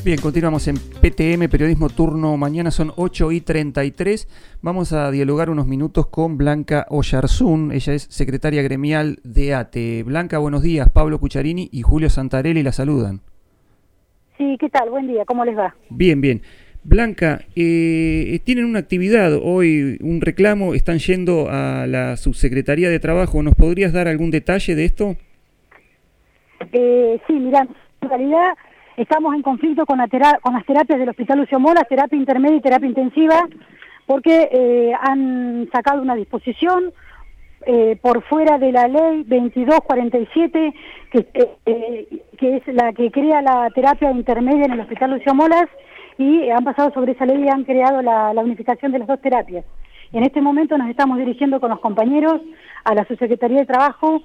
Bien, continuamos en PTM, Periodismo Turno Mañana, son 8:33. Vamos a dialogar unos minutos con Blanca Oyarzún, ella es secretaria gremial de ATE. Blanca, buenos días, Pablo Cucharini y Julio Santarelli la saludan. Sí, ¿qué tal? Buen día, ¿cómo les va? Bien, bien. Blanca, tienen una actividad hoy, un reclamo, están yendo a la Subsecretaría de Trabajo. ¿Nos podrías dar algún detalle de esto? Sí, mirá, en realidad estamos en conflicto con las terapias del Hospital Lucio Molas, terapia intermedia y terapia intensiva, porque han sacado una disposición por fuera de la ley 2247, que es la que crea la terapia intermedia en el Hospital Lucio Molas, y han pasado sobre esa ley y han creado la unificación de las dos terapias. En este momento nos estamos dirigiendo con los compañeros a la Subsecretaría de Trabajo,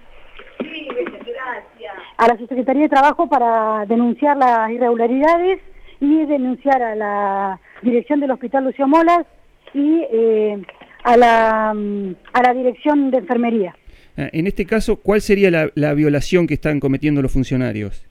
para denunciar las irregularidades y denunciar a la dirección del Hospital Lucio Molas y a la dirección de enfermería. En este caso, ¿cuál sería la violación que están cometiendo los funcionarios?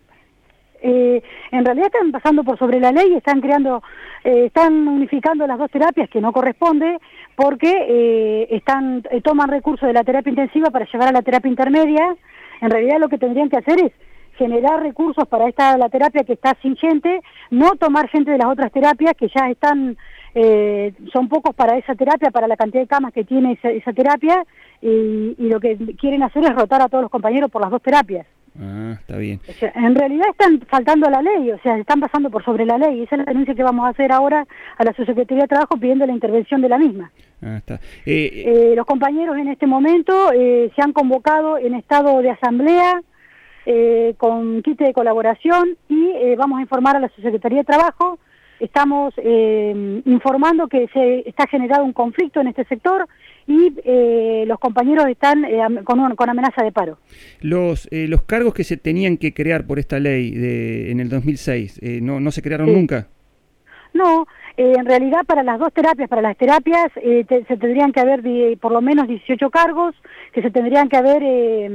En realidad están pasando por sobre la ley y están unificando las dos terapias, que no corresponde, porque toman recursos de la terapia intensiva para llevar a la terapia intermedia. En realidad lo que tendrían que hacer es generar recursos para la terapia que está sin gente, no tomar gente de las otras terapias que ya están, son pocos para esa terapia, para la cantidad de camas que tiene esa terapia, y lo que quieren hacer es rotar a todos los compañeros por las dos terapias. Ah, está bien. O sea, en realidad están faltando a la ley, o sea, están pasando por sobre la ley. Esa es la denuncia que vamos a hacer ahora a la Subsecretaría de Trabajo pidiendo la intervención de la misma. Ah, está. Los compañeros en este momento se han convocado en estado de asamblea con kit de colaboración y vamos a informar a la Subsecretaría de Trabajo. Estamos informando que se está generado un conflicto en este sector y los compañeros están con amenaza de paro. Los cargos que se tenían que crear por esta ley en el 2006, ¿no se crearon nunca? No, en realidad para las dos terapias, para las terapias se tendrían que haber por lo menos 18 cargos que se tendrían que haber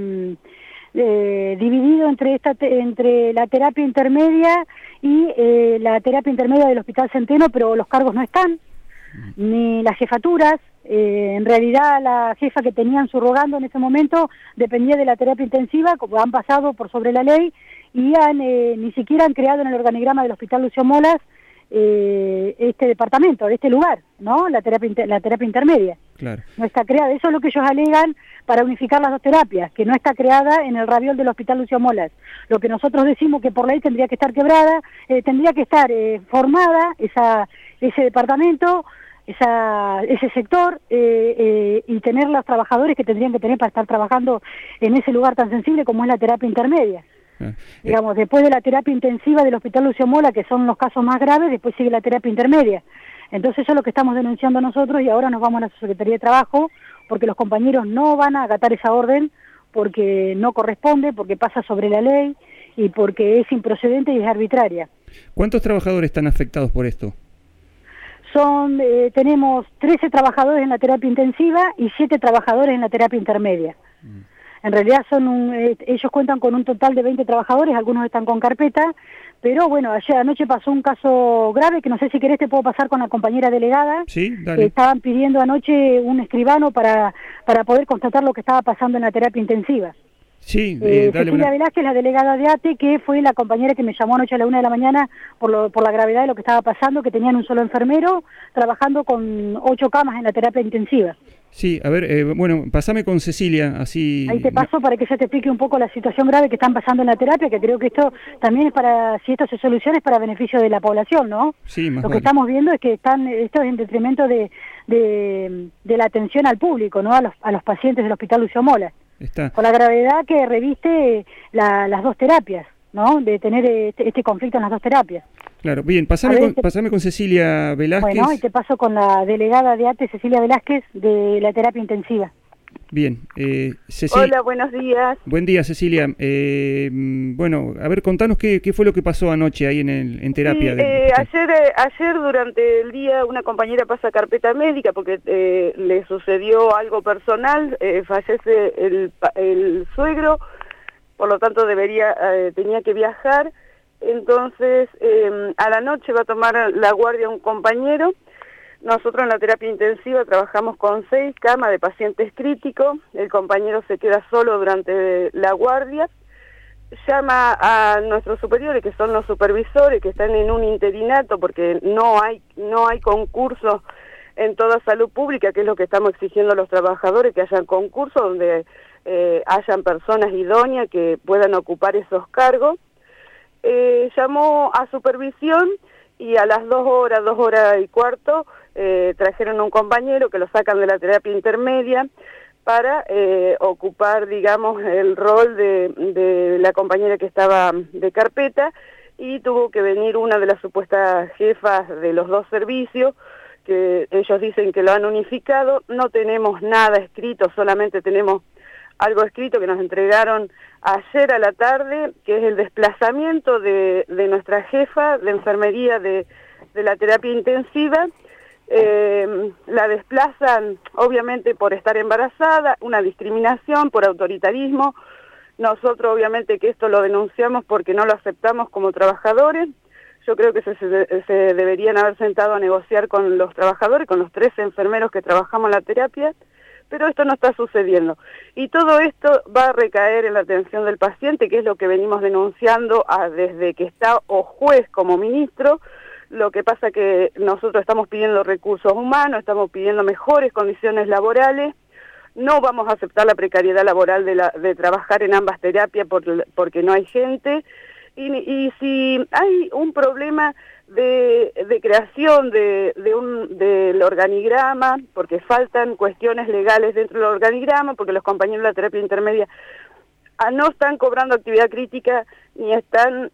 dividido entre la terapia intermedia y la terapia intermedia del Hospital Centeno, pero los cargos no están, ni las jefaturas. En realidad la jefa que tenían subrogando en ese momento dependía de la terapia intensiva, como han pasado por sobre la ley y ni siquiera han creado en el organigrama del Hospital Lucio Molas este departamento, de este lugar, ¿no? La terapia intermedia. Claro. No está creada, eso es lo que ellos alegan para unificar las dos terapias, que no está creada en el raviol del Hospital Lucio Molas. Lo que nosotros decimos que por ley tendría que estar quebrada, tendría que estar formada ese departamento, ese sector, y tener los trabajadores que tendrían que tener para estar trabajando en ese lugar tan sensible como es la terapia intermedia. Digamos, después de la terapia intensiva del Hospital Lucio Molas, que son los casos más graves, después sigue la terapia intermedia. Entonces eso es lo que estamos denunciando nosotros y ahora nos vamos a la Subsecretaría de Trabajo porque los compañeros no van a acatar esa orden porque no corresponde, porque pasa sobre la ley y porque es improcedente y es arbitraria. ¿Cuántos trabajadores están afectados por esto? Tenemos 13 trabajadores en la terapia intensiva y 7 trabajadores en la terapia intermedia. En realidad ellos cuentan con un total de 20 trabajadores, algunos están con carpeta, pero bueno, anoche pasó un caso grave que no sé si querés te puedo pasar con la compañera delegada. Sí, dale. Estaban pidiendo anoche un escribano para poder constatar lo que estaba pasando en la terapia intensiva. Sí, dale. Cecilia Velázquez, la delegada de ATE, que fue la compañera que me llamó anoche a la 1 de la mañana por la gravedad de lo que estaba pasando, que tenían un solo enfermero trabajando con 8 camas en la terapia intensiva. Sí, a ver, bueno, pasame con Cecilia, así... Ahí te paso para que ella te explique un poco la situación grave que están pasando en la terapia, que creo que esto también es si esto se soluciona es para beneficio de la población, ¿no? Sí, más Lo vale. que estamos viendo es que esto es en detrimento de la atención al público, ¿no? A los pacientes del Hospital Lucio Molas. Con la gravedad que reviste las dos terapias, ¿no? De tener este conflicto en las dos terapias. Claro, bien, pasame con Cecilia Velázquez. Bueno, y te paso con la delegada de ATE, Cecilia Velázquez, de la terapia intensiva. Bien, Cecilia. Hola, buenos días. Buen día, Cecilia. Bueno, a ver, contanos qué fue lo que pasó anoche ahí en terapia. Sí, ayer durante el día una compañera pasa carpeta médica porque le sucedió algo personal, fallece el suegro, por lo tanto tenía que viajar entonces a la noche va a tomar la guardia un compañero. Nosotros en la terapia intensiva trabajamos con 6 camas de pacientes críticos, el compañero se queda solo durante la guardia, llama a nuestros superiores, que son los supervisores, que están en un interinato, porque no hay concursos en toda salud pública, que es lo que estamos exigiendo a los trabajadores, que hayan concursos donde hayan personas idóneas que puedan ocupar esos cargos. Llamó a supervisión y a las 2 horas y cuarto, trajeron un compañero que lo sacan de la terapia intermedia para ocupar, digamos, el rol de la compañera que estaba de carpeta, y tuvo que venir una de las supuestas jefas de los 2 servicios, que ellos dicen que lo han unificado. No tenemos nada escrito, solamente tenemos algo escrito que nos entregaron ayer a la tarde, que es el desplazamiento de nuestra jefa de enfermería de la terapia intensiva. La desplazan obviamente por estar embarazada, una discriminación, por autoritarismo. Nosotros obviamente que esto lo denunciamos porque no lo aceptamos como trabajadores. Yo creo que se deberían haber sentado a negociar con los trabajadores, con los 13 enfermeros que trabajamos en la terapia, pero esto no está sucediendo. Y todo esto va a recaer en la atención del paciente, que es lo que venimos denunciando desde que está o juez como ministro. Lo que pasa que nosotros estamos pidiendo recursos humanos, estamos pidiendo mejores condiciones laborales. No vamos a aceptar la precariedad laboral de trabajar en ambas terapias porque no hay gente. Y si hay un problema de creación del organigrama, porque faltan cuestiones legales dentro del organigrama, porque los compañeros de la terapia intermedia no están cobrando actividad crítica, ni están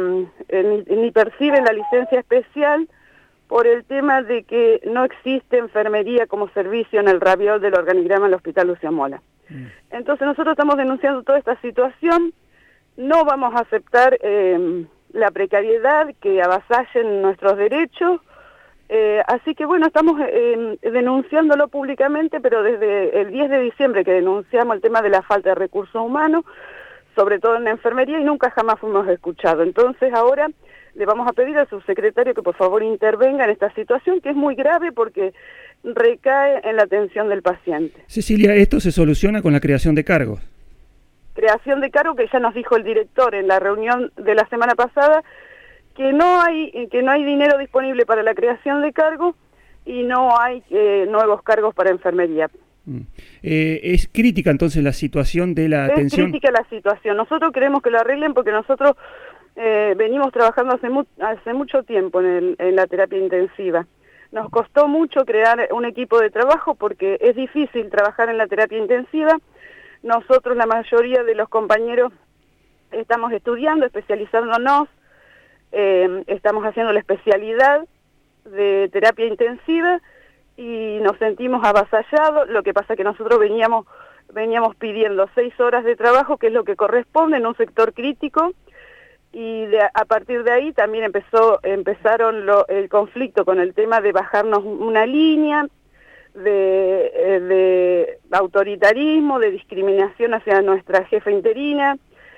ni perciben la licencia especial, por el tema de que no existe enfermería como servicio en el raviol del organigrama en el Hospital Lucio Mola. Entonces nosotros estamos denunciando toda esta situación. No vamos a aceptar la precariedad, que avasallen nuestros derechos, así que bueno, estamos denunciándolo públicamente, pero desde el 10 de diciembre que denunciamos el tema de la falta de recursos humanos, sobre todo en la enfermería, y nunca jamás fuimos escuchados. Entonces ahora le vamos a pedir al subsecretario que por favor intervenga en esta situación, que es muy grave porque recae en la atención del paciente. Cecilia, ¿esto se soluciona con la creación de cargos? Creación de cargo, que ya nos dijo el director en la reunión de la semana pasada, que no hay dinero disponible para la creación de cargos y no hay nuevos cargos para enfermería. ¿Es crítica entonces la situación de la atención? Es crítica la situación. Nosotros queremos que lo arreglen porque nosotros venimos trabajando hace mucho tiempo en la terapia intensiva. Nos costó mucho crear un equipo de trabajo porque es difícil trabajar en la terapia intensiva. Nosotros, la mayoría de los compañeros, estamos estudiando, especializándonos, estamos haciendo la especialidad de terapia intensiva y nos sentimos avasallados. Lo que pasa es que nosotros veníamos pidiendo 6 horas de trabajo, que es lo que corresponde en un sector crítico, y a partir de ahí también empezaron el conflicto con el tema de bajarnos una línea, de autoritarismo, de discriminación hacia nuestra jefa interina,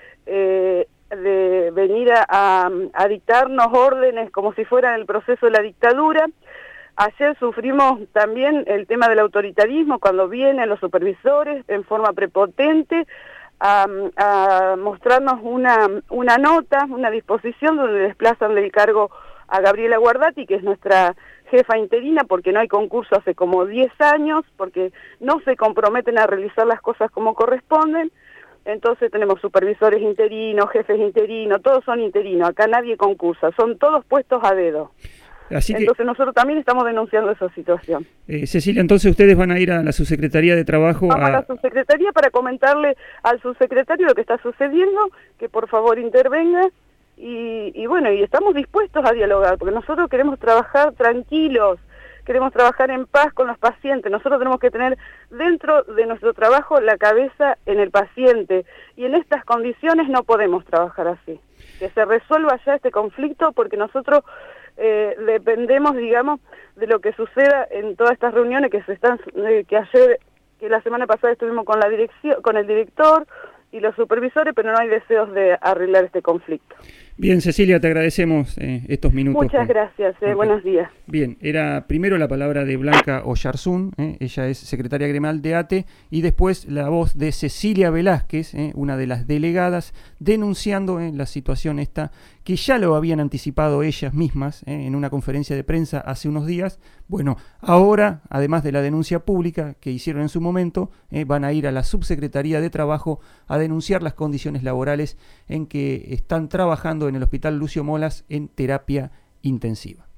de venir a dictarnos órdenes como si fuera el proceso de la dictadura. Ayer sufrimos también el tema del autoritarismo cuando vienen los supervisores en forma prepotente a mostrarnos una nota, una disposición donde desplazan del cargo a Gabriela Guardati, que es nuestra jefa interina, porque no hay concurso hace como 10 años, porque no se comprometen a realizar las cosas como corresponden. Entonces tenemos supervisores interinos, jefes interinos, todos son interinos, acá nadie concursa, son todos puestos a dedo. Entonces nosotros también estamos denunciando esa situación. Cecilia, entonces ustedes van a ir a la Subsecretaría de Trabajo. Vamos a la Subsecretaría para comentarle al subsecretario lo que está sucediendo, que por favor intervenga, y bueno, y estamos dispuestos a dialogar, porque nosotros queremos trabajar tranquilos, queremos trabajar en paz con los pacientes. Nosotros tenemos que tener dentro de nuestro trabajo la cabeza en el paciente, y en estas condiciones no podemos trabajar así. Que se resuelva ya este conflicto, porque nosotros dependemos, digamos, de lo que suceda en todas estas reuniones que la semana pasada estuvimos con la dirección, con el director y los supervisores, pero no hay deseos de arreglar este conflicto. Bien, Cecilia, te agradecemos estos minutos. Muchas gracias, buenos días. Bien, era primero la palabra de Blanca Oyarzún, ella es secretaria gremial de ATE, y después la voz de Cecilia Velázquez, una de las delegadas, denunciando la situación esta, que ya lo habían anticipado ellas mismas en una conferencia de prensa hace unos días. Bueno, ahora, además de la denuncia pública que hicieron en su momento, van a ir a la Subsecretaría de Trabajo a denunciar las condiciones laborales en que están trabajando en el Hospital Lucio Molas en terapia intensiva.